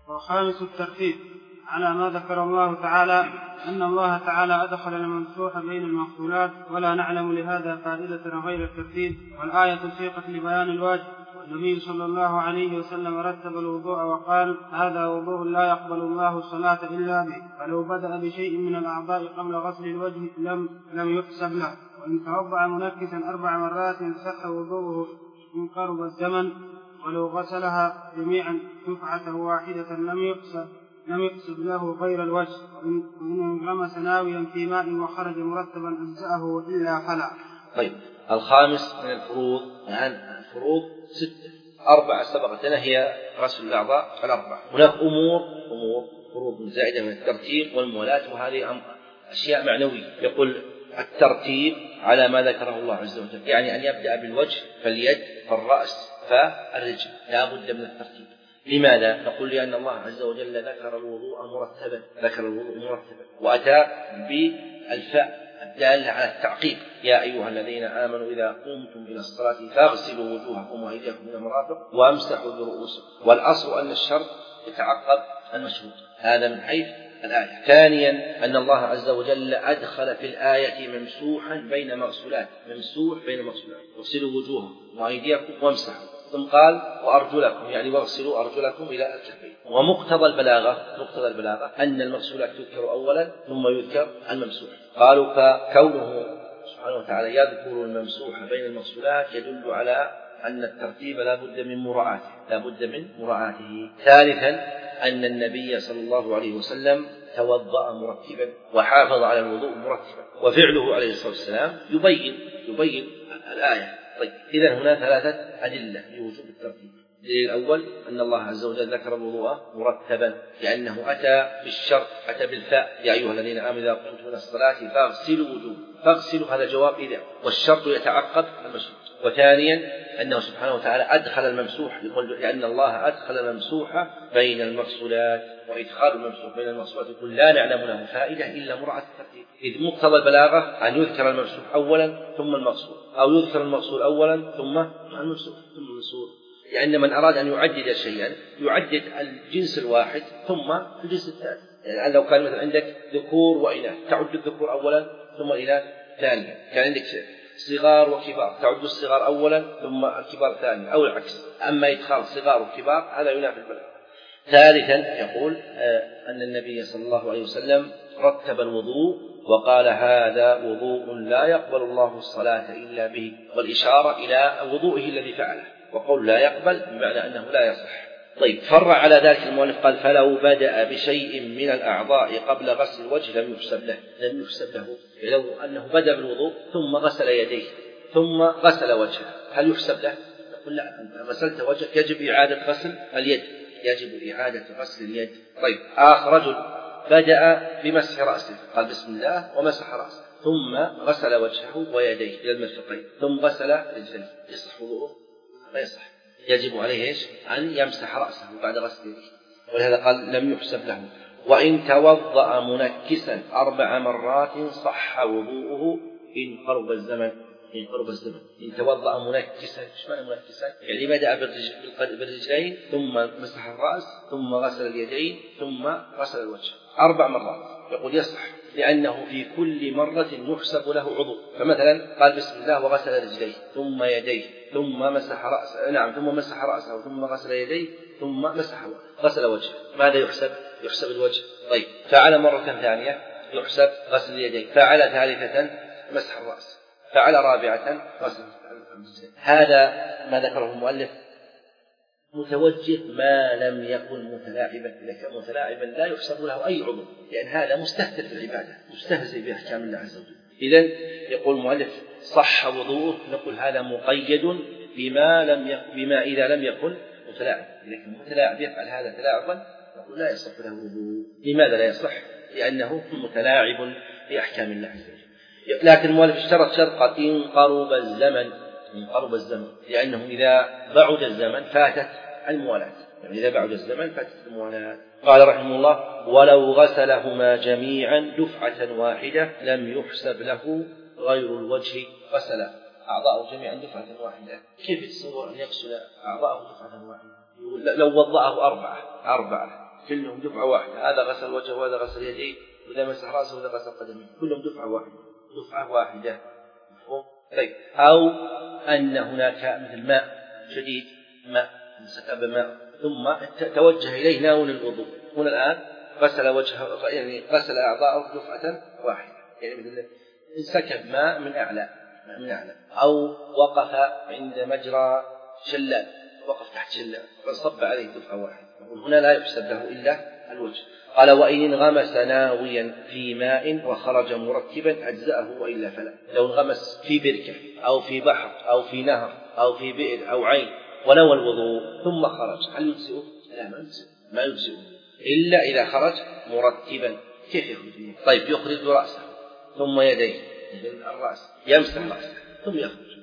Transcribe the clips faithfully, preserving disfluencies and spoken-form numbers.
وخامس الترتيب على ما ذكر الله تعالى أن الله تعالى أدخل الممسوح بين المغسولات، ولا نعلم لهذا فائدة غير الترتيب، والآية سيقت لبيان الواجب. والنبي صلى الله عليه وسلم رتب الوضوء وقال: هذا وضوء لا يقبل الله الصلاة إلا به، فلو بدأ بشيء من الأعضاء قبل غسل الوجه لم, لم يحسب له. وإن توضأ منكسا أربع مرات صح وضوءه إن قرب الزمن، ولو غسلها جميعا دفعة واحدة لم يحسب لم يحسب له غير الوجه. وإن انغمس ناويا في ماء وخرج مرتبا أجزأه وإلا خلع. طيب، الخامس من الفروض. الآن الفروض ستة، أربعة سبقت لنا هي غسل الأعضاء الأربعة. هناك أمور أمور فروض زائدة من الترتيب والموالاة، وهذه أشياء معنوية. يقول الترتيب على ما ذكره الله عز وجل، يعني أن يبدأ بالوجه فاليد فالرأس فالرجل، لا بد من الترتيب. لماذا؟ نقول لأن الله عز وجل ذكر الوضوء مرتبا ذكر الوضوء مرتبا وأتى بالفاء الدالة على التعقيب: يا أيها الذين آمنوا إذا قمتم إلى الصلاة فاغسلوا وجوهكم وأيديكم إلى المرافق وامسحوا برؤوسكم. والأصل أن الشرط يتعقب المشروط، هذا من حيث الآية. ثانيا أن الله عز وجل أدخل في الآية ممسوحا بين مغسولات، ممسوح بين مغسولات: اغسلوا وجوهكم وأيديكم وامسحوا، ثم قال وأرجلكم، يعني واغسلوا أرجلكم إلى الكعبين. ومقتضى البلاغة مقتضى البلاغة أن المغسولات تذكر أولا ثم يذكر الممسوح. قالوا فكونه سبحانه وتعالى يذكر الممسوح بين المغسولات يدل على أن الترتيب لا بد من مراعاته لا بد من مراعاته. ثالثا أن النبي صلى الله عليه وسلم توضأ مرتبا وحافظ على الوضوء مرتبا، وفعله عليه الصلاة والسلام يبين يبين الآية. طيب، إذن هنا ثلاثة أدلة لوجوب الترتيب. الدليل الأول أن الله عز وجل ذكر الوضوء مرتبا لأنه أتى بالشرط، أتى بالفاء: يا أيها الذين آمنوا إذا قمتم إلى الصلاة فاغسلوا وجوهكم. فاغسلوا هذا جواب إذا، والشرط يتعقب المشروط. وثانيا أنه سبحانه وتعالى أدخل الممسوح، لأن الله أدخل الممسوح بين المغسولات، وإدخال الممسوح بين المغسولات يقول لا نعلم له فائدة إلا مراعاة الترتيب. إذ مقتضى البلاغة أن يذكر الممسوح أولا ثم المغسول، أو يذكر المغسول أولا ثم الممسوح ثم المغسول. لأن من أراد أن يعدد شيئا يعدد الجنس الواحد ثم الجنس الثاني. يعني لو كان مثلا عندك ذكور وإناث تعد الذكور أولا ثم الإناث ثانيا، كان عندك صغار وكبار تعد الصغار أولا ثم الكبار ثانيا، أو العكس. أما إدخال صغار وكبار هذا ينافي البلاغة. ثالثا يقول أن النبي صلى الله عليه وسلم رتب الوضوء وقال: هذا وضوء لا يقبل الله الصلاة إلا به، والإشارة إلى وضوئه الذي فعله، وقول لا يقبل بمعنى أنه لا يصح. طيب، فرع على ذلك المؤلف قال: فلو بدأ بشيء من الأعضاء قبل غسل الوجه لم يحسب له لم يحسب له لو أنه بدأ بالوضوء ثم غسل يديه ثم غسل وجهه، هل يحسب له؟ نقول لا، غسلت وجهك يجب إعادة غسل اليد يجب إعادة غسل اليد. طيب، آخر رجل بدأ بمسح رأسه، قال بسم الله ومسح رأسه، ثم غسل وجهه ويديه إلى المرفقين، ثم غسل رجليه، يصح وضوءه؟ لا يصح، يجب عليه إيش؟ أن يمسح رأسه بعد غسل يديه، ولهذا قال لم يحسب له. وإن توضأ منكسا أربع مرات صح وضوءه إن قرب الزمن إن قرب الزمن إن توضأ منكسا. إيش معنى منكسا؟ يعني بدأ بالرجلين ثم مسح الرأس ثم غسل اليدين ثم غسل الوجه أربع مرات، يقول يصح، لأنه في كل مرة يحسب له عضو. فمثلا قال بسم الله وغسل رجليه ثم يديه ثم مسح رأسه نعم ثم مسح رأسه ثم غسل يديه ثم مسح غسل وجهه، ماذا يحسب؟ يحسب الوجه. طيب، فعل مرة ثانية يحسب غسل اليدين، فعل ثالثة مسح الرأس، فعل رابعة غسل. هذا ما ذكره المؤلف متوجه ما لم يكن متلاعبا، إذا كان متلاعبا لا يحسب له أي عضو، لأن هذا مستهتر بالعبادة مستهزئ بأحكام الله عز وجل. إذن يقول المؤلف صح وضوءه، نقول هذا مقيد بما لم يكن بما إذا لم يكن متلاعب. إذا كان متلاعب يفعل هذا تلاعبا نقول لا يصح له وضوء. لماذا لا يصح؟ لأنه متلاعب بأحكام الله عز وجل. لكن المؤلف اشترط شرط إن قرب الزمن إن قرب الزمن لأنه إذا بعد الزمن فاتت الموالاة، يعني إذا بعد الزمن فاتت الموالاة. قال رحمه الله: ولو غسلهما جميعا دفعة واحدة لم يحسب له غير الوجه. غسل أعضاءه جميعا دفعة واحدة، كيف يتصور أن يغسل أعضاءه دفعة واحدة؟ يقول لو وضعه أربعة أربعة كلهم دفعة واحدة، هذا غسل وجهه وهذا غسل يديه وإذا مسح رأسه وإذا غسل قدمه، كلهم دفعة واحدة دفعة واحدة. طيب أو أن هناك مثل ماء شديد، ماء سكب ماء ثم توجه إليه ناول الوضوء، هنا الآن غسل وجهه يعني غسل أعضاءه دفعة واحدة، يعني مثل سكب ماء من أعلى من أعلى أو وقف عند مجرى شلال، وقف تحت شلال فصب عليه دفعة واحدة، هنا لا يحسب له إلا الوجه. قال وإن انغمس ناويا في ماء وخرج مركبا أجزأه وإلا فلا. لو انغمس في بركة أو في بحر أو في نهر أو في بئر أو عين ونوى الوضوء ثم خرج هل يجزئه؟ لا ما يجزئه ما يجزئه إلا إذا خرج مركبا. كيف يخرج؟ طيب يخرج رأسه ثم يديه، الرأس يمسح رأسه ثم يخرج.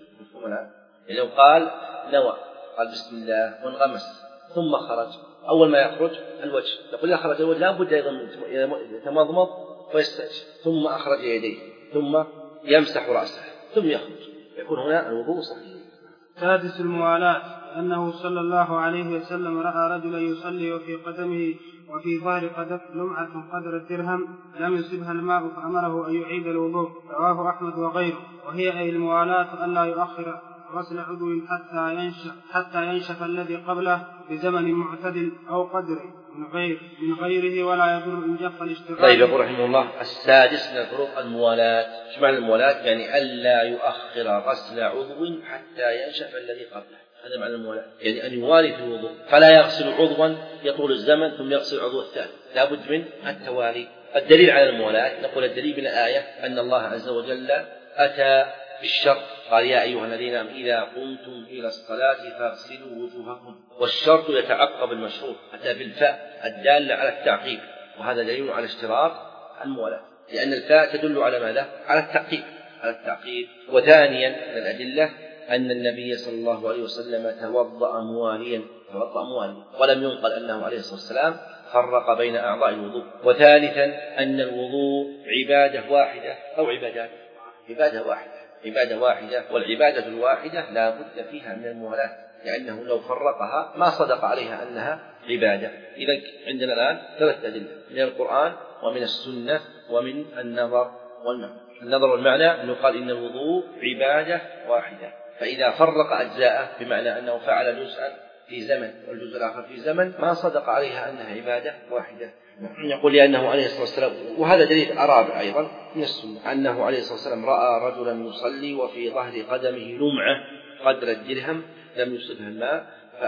يعني لو قال نوى قال بسم الله وانغمس ثم خرج، أول ما يخرج الوجه، يقول إذا خرج الوجه لا بد أيضا من يتمضمض ويستنشق ثم أخرج يديه ثم يمسح رأسه ثم يخرج، يكون هنا الوضوء صحيح. سادس الموالاة، أنه صلى الله عليه وسلم رأى رجلا يصلي وفي قدمه وفي ظهر قدم لمعة قدر الدرهم لم يصبها الماء فأمره أن يعيد الوضوء، رواه أحمد وغيره. وهي أي الموالاة ألا يؤخر غسل عضو حتى ينشف حتى ينشف الذي قبله بزمن معتدل أو قدر من غير من غيره ولا يضر إن جف الاشتغال. طيب يقول رحمه الله السادس من الفروق الموالاة. ايش معنى الموالاة؟ يعني ألا يؤخر غسل عضو حتى ينشف الذي قبله، هذا معنى الموالاة، يعني أن يوالي في الوضوء فلا يغسل عضوا يطول الزمن ثم يغسل العضو الثاني، لا بد من التوالي. الدليل على الموالاة نقول الدليل من الآية أن الله عز وجل أتى بالشرط قال يا أيها الذين آمنوا إذا قمتم إلى الصلاة فاغسلوا وجوهكم، والشرط يتعقب المشروط، أتى بالفاء الدالة على التعقيب، وهذا دليل على اشتراط الموالاة لأن الفاء تدل على ماذا؟ على التعقيب على التعقيب. وثانيا من الأدلة أن النبي صلى الله عليه وسلم توضأ مواليا توضأ مواليا ولم ينقل أنه عليه الصلاة والسلام فرق بين أعضاء الوضوء. وثالثا أن الوضوء عبادة واحدة أو عبادات عبادة واحدة عبادة واحدة والعبادة الواحدة لا بد فيها من الموالاة، لأنه لو فرقها ما صدق عليها أنها عبادة. إذن عندنا الآن ثلاث أدلة من القرآن ومن السنة ومن النظر والمعنى. النظر والمعنى أنه قال إن الوضوء عبادة واحدة، فإذا فرق أجزاءه بمعنى أنه فعل جزءا في زمن والجزء الآخر في زمن ما صدق عليها أنها عبادة واحدة. يقول لأنه عليه الصلاة والسلام، وهذا دليل رابع أيضا من السنة، أنه عليه الصلاة والسلام رأى رجلا يصلي وفي ظهر قدمه لمعة قدر الدرهم لم يصبها الماء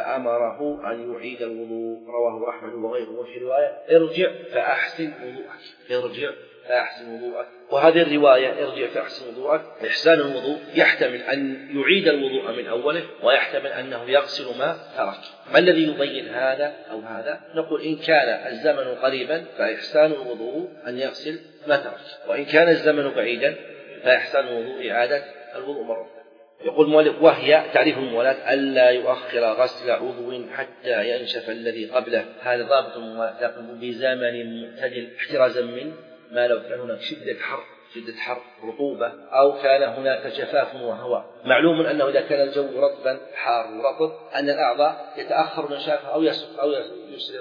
فأمره أن يعيد الوضوء، رواه أحمد وغيره. وفي رواية ارجع فأحسن وضوءك ارجع فأحسن وضوءك. وهذه الرواية ارجع فأحسن وضوءك إحسان الوضوء يحتمل أن يعيد الوضوء من أوله ويحتمل أنه يغسل ما ترك. ما الذي يبين هذا أو هذا؟ نقول إن كان الزمن قريبا فإحسان الوضوء أن يغسل ما ترك، وإن كان الزمن بعيدا فإحسان الوضوء إعادة الوضوء مرة. يقول المؤلف وهي تعريف الموالاة ألا يؤخر غسل عضو حتى ينشف الذي قبله. هذا ضابط الموالاة بزمن معتدل احترازا من ما لو كان هناك شدة حر شدة حر رطوبة أو كان هناك جفاف وهواء. معلوم أنه إذا كان الجو رطبا حار ورطب أن الأعضاء يتأخر نشافها أو يسرع أو يسرع،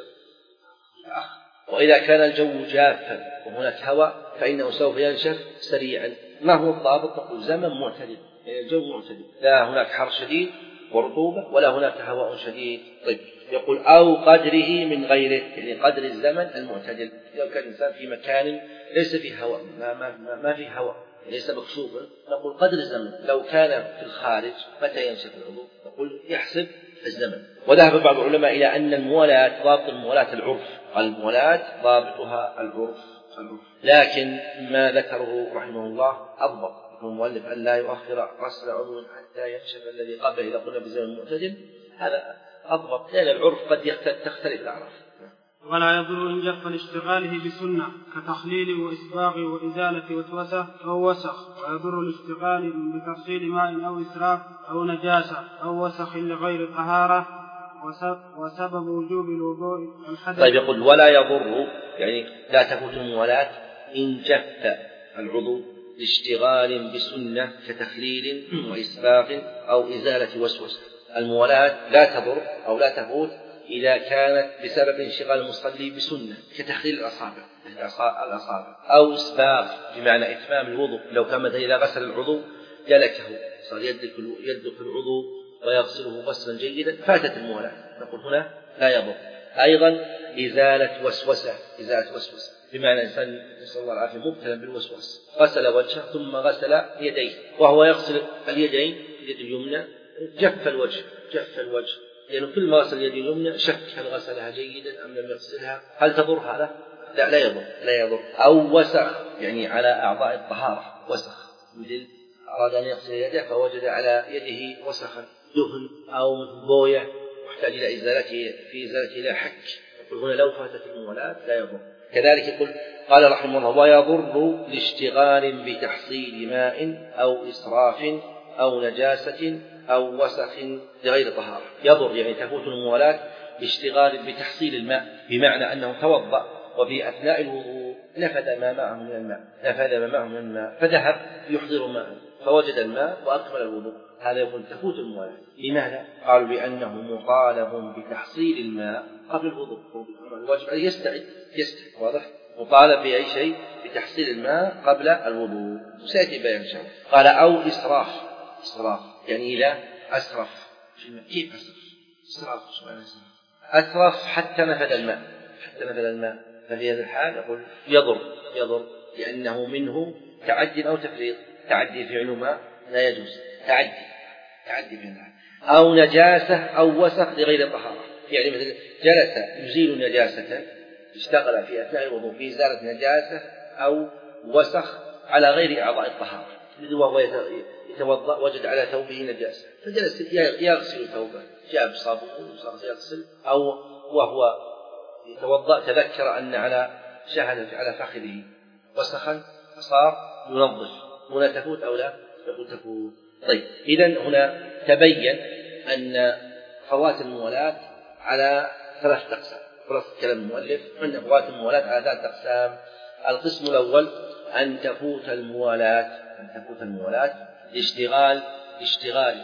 وإذا كان الجو جافا وهناك هواء فإنه سوف ينشف سريعا. ما هو الضابط؟ نقول زمن معتدل، يعني الجو معتدل، لا هناك حر شديد ورطوبة ولا هناك هواء شديد. طيب يقول أو قدره من غيره، يعني قدر الزمن المعتدل. لو كان الإنسان في مكان ليس فيه هواء ما, ما, ما, ما فيه هواء ليس مكشوفا نقول قدر الزمن. لو كان في الخارج متى ينشف العضو؟ نقول يحسب الزمن. وذهب بعض العلماء إلى أن الموالاة ضابط الموالاة العرف، الموالاة ضابطها العرف. لكن ما ذكره رحمه الله أضبط المؤلف أن لا يؤخر غسل عضو حتى ينشف الذي قبله إذا قلنا بزمن معتدل، هذا أضبط لأن العرف قد تختلف الأعراف. ولا يضر إن جف لاشتغاله بسنة كتخليل وإسباغ وإزالة وسوسة أو وسخ، ويضر الاشتغال بتفصيل ماء أو إسراف أو نجاسة أو وسخ لغير طهارة وسبب وجوب الوضوء الحدث. طيب يقول ولا يضر يعني لا تفوت الموالاة إن جف العضو لاشتغال بسنة كتخليل وإسباغ أو إزالة وسوسة. الموالاة لا تضر أو لا تفوت إذا كانت بسبب انشغال المصلي بسنة كتخليل الأصابع الأصابع أو إسباغ بمعنى إتمام الوضوء، لو كان مثلا إذا غسل العضو دلكه صار يدلك العضو ويغسله غسلا جيدا فاتت الموالاة، نقول هنا لا يضر. أيضا إزالة وسوسة إزالة وسوسة بمعنى إنسان نسأل الله العافية مبتلى بالوسواس غسل وجهه ثم غسل يديه وهو يغسل اليدين اليد اليمنى جف الوجه جف الوجه لأنه كل ما غسل اليد اليمنى شك هل غسلها جيدا أم لم يغسلها، هل تضر هذا؟ لا لا يضر لا يضر. أو وسخ يعني على أعضاء الطهارة وسخ، مثل أراد أن يغسل يده فوجد على يده وسخا دهن أو بوية محتاج إلى إزالته في إزالته إلى حك، يقول هنا لو فاتت الموالاة لا يضر. كذلك يقول قال رحمه الله ويضر لاشتغال بتحصيل ماء أو إسراف أو نجاسة أو وسخ لغير طهارة. يضر يعني تفوت الموالاة لاشتغال بتحصيل الماء بمعنى أنه توضأ وفي أثناء الوضوء نفذ ما معه من الماء نفذ ما معه من الماء فذهب يحضر ماء فوجد الماء وأكمل الوضوء، هذا يقول تفوت الموالاة. لماذا؟ قالوا لأنه مطالب بتحصيل الماء قبل الوضوء، الواجب أن يستعد يستعد واضح، مطالب بأي شيء بتحصيل الماء قبل الوضوء، سيأتي بيان إن شاء الله. قال أو إسراف إسراف يعني إذا أسرف كيف أسرف؟ إسراف شو معنى إسراف؟ أسرف حتى نفذ الماء حتى نفذ الماء ففي هذا الحال يقول يضر يضر لأنه منه تعدي أو تفريط، تعدي فعل ما لا يجوز تعدي تعدي فعل أو نجاسة أو وسخ لغير طهارة، يعني مثل جلس يزيل نجاسة اشتغل في أثناء الوضوء في إزالة نجاسة أو وسخ على غير أعضاء الطهارة، وهو يتوضأ وجد على ثوبه نجاسة فجلس يغسل ثوبه جاء بصابون وصار يغسل، أو وهو يتوضأ تذكر أن على شهد على فخذه وسخا فصار ينظف، هنا تفوت أو لا تفوت تفوت. طيب إذن هنا تبين أن فوات الموالاة على ثلاث أقسام، خلاص كلام المؤلف أن فوات الموالاة على ثلاث أقسام. القسم الأول أن تفوت الموالاة أن تفوت الموالاة لاشتغال اشتغال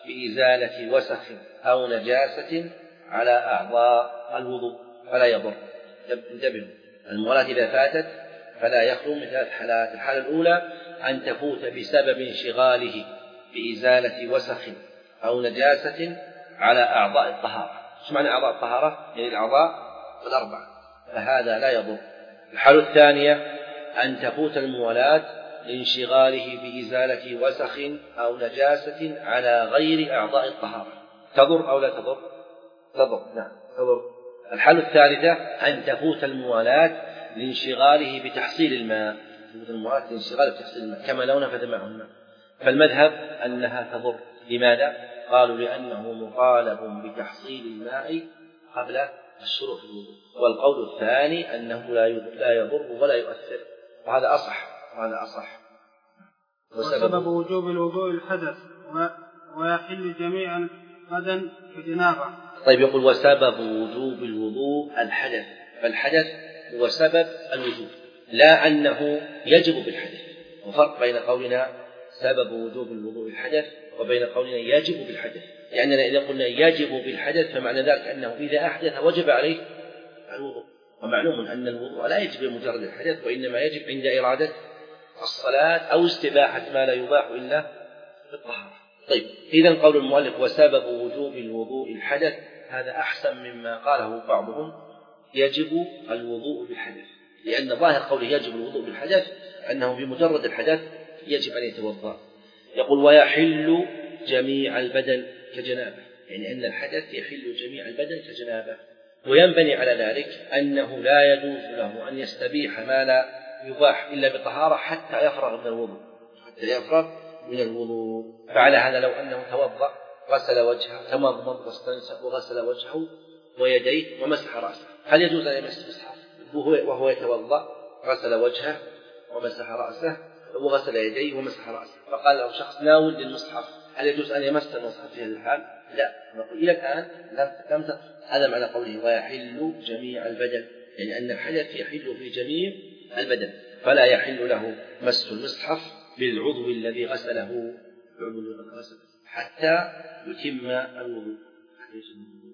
بإزالة وسخ أو نجاسة على أعضاء الوضوء فلا يضر. انتبهوا، الموالاة إذا فاتت فلا يخلو من ثلاث حالات. الحالة الأولى أن تفوت بسبب انشغاله بإزالة وسخ أو نجاسة على أعضاء الطهارة. ايش معنى أعضاء الطهارة؟ يعني الأعضاء الأربعة، فهذا لا يضر. الحالة الثانية أن تفوت الموالاة لانشغاله بإزالة وسخ أو نجاسة على غير أعضاء الطهارة، تضر أو لا تضر؟ تضر، نعم تضر. الحالة الثالثة أن تفوت الموالاة لانشغاله بتحصيل الماء، تفوت الموالاة لانشغاله بتحصيل الماء كما لو نفذ معه الماء، فالمذهب أنها تضر. لماذا؟ قالوا لأنه مطالب بتحصيل الماء قبل الشروع في الوضوء، والقول الثاني أنه لا يضر ولا يؤثر، وهذا أصح وهذا أصح. وسبب وجوب الوضوء الحدث ويحل جميع البدن كجنابة. طيب يقول وسبب وجوب الوضوء الحدث، فالحدث هو سبب الوجوب لا أنه يجب بالحدث، وفرق بين قولنا سبب وجوب الوضوء الحدث وبين قولنا يجب بالحدث، لأننا يعني إذا قلنا يجب بالحدث فمعنى ذلك أنه إذا أحدث وجب عليه الوضوء، ومعلوم أن الوضوء لا يجب بمجرد الحدث وإنما يجب عند إرادة الصلاة أو استباحة ما لا يباح إلا بالطهارة. طيب إذن قول المؤلف وسبب وجوب الوضوء الحدث هذا أحسن مما قاله بعضهم يجب الوضوء بالحدث، لأن ظاهر قوله يجب الوضوء بالحدث أنه بمجرد الحدث يجب أن يتوضأ. يقول ويحل جميع البدن كجنابه، يعني أن الحدث يحل جميع البدن كجنابه، وينبني على ذلك أنه لا يجوز له أن يستبيح ما لا يباح إلا بطهارة حتى يفرغ من الوضوء حتى يفرغ من الوضوء. فعلى هذا لو أنه توضأ غسل وجهه تمضمض واستنشق وغسل وجهه ويديه ومسح رأسه، هل يجوز أن يمس المصحف وهو يتوضأ؟ غسل وجهه ومسح رأسه وغسل يديه ومسح رأسه، فقال له شخص ناول للمصحف هل يجوز أن يمس المصحف في هذا الحال؟ لا، نقول إلى الآن لم تقل. هذا معنى قوله ويحل جميع البدن، يعني أن الحدث يحل في جميع البدن، فلا يحل له مس المصحف بالعضو الذي غسله العضو الذي غسله حتى يتم الوضوء.